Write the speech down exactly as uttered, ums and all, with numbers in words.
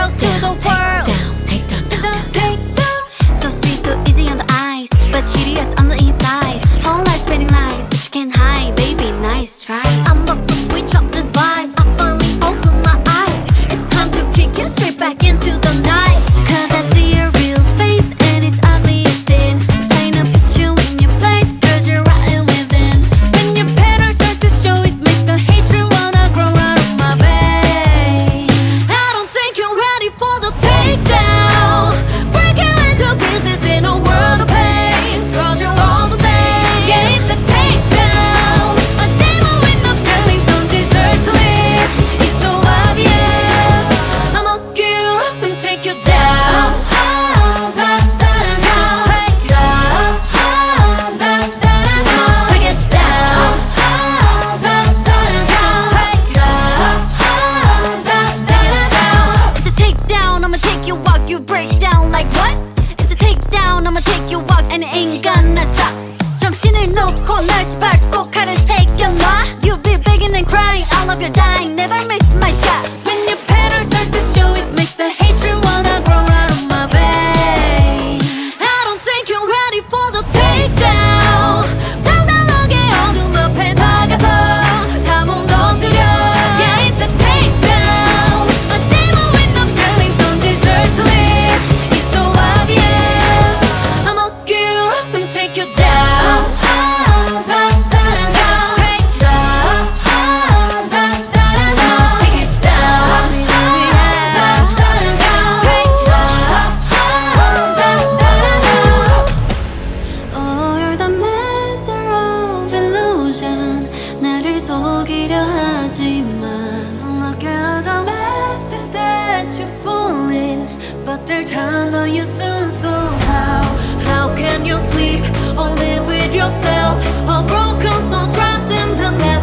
girls to the world. Take down, take down, It's a takedown. so sweet, so easy on the eyes, but hideous on the inside. Whole life spreading lies, but you can't hide, baby, nice try. I'm about to switch up these vibes. I finally open my eyes. It's time to kick you straight back into the night. Cause I see your real face and it's ugly as sin. Trying to put you in your place, cause you're rotten within. When your petals start to show, it makes the hatred wanna grow out of my veins. I don't think you're ready for the takedown. Break you into pieces in a world of pain, cause you're all the same. Yeah, it's a takedown. A demon with no Feelings don't deserve to live. It's so obvious. I'ma get you up and take you down. Down, down, down, down. Take down. Down, down, down, down. Take it down. Down, down, down, down. Take down. Down, down, down, down. It's a takedown. I'ma take you walk, you break down like what? It's a takedown. I'ma take you walk and it ain't gonna stop. 정신을 놓고 널 밟고 칼을 새겨놔. You'll be begging and crying, I love you dying, never miss my shot. When your petals start to show, it makes the hatred wanna grow out of my veins. I don't think you're ready for the takedown. 당당하게 어둠 앞에 다가서 감옥 넣어드려. Yeah, it's a takedown. A demon with no Feelings don't deserve to live. It's so obvious. I'ma get you up and take you down. Down, down, down, down. Take down. Down, down, down, down. Take it down. Watch me do it Down, now. down, down. Take down. Down, down, down, down. Oh, you're the master of illusion. 나를 속이려 하지만 Look at all the messes that you fall in, but they'll turn on you soon. So how, how can you sleep or live with yourself? A broken soul trapped in the net.